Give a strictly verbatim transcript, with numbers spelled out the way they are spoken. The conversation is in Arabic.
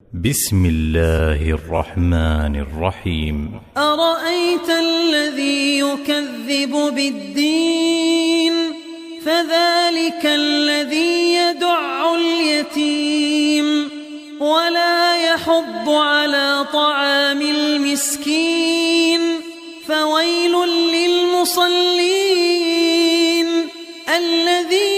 بسم الله الرحمن الرحيم. أرأيت الذي يكذب بالدين فذلك الذي يدع اليتيم ولا يحض على طعام المسكين فويل للمصلين الذين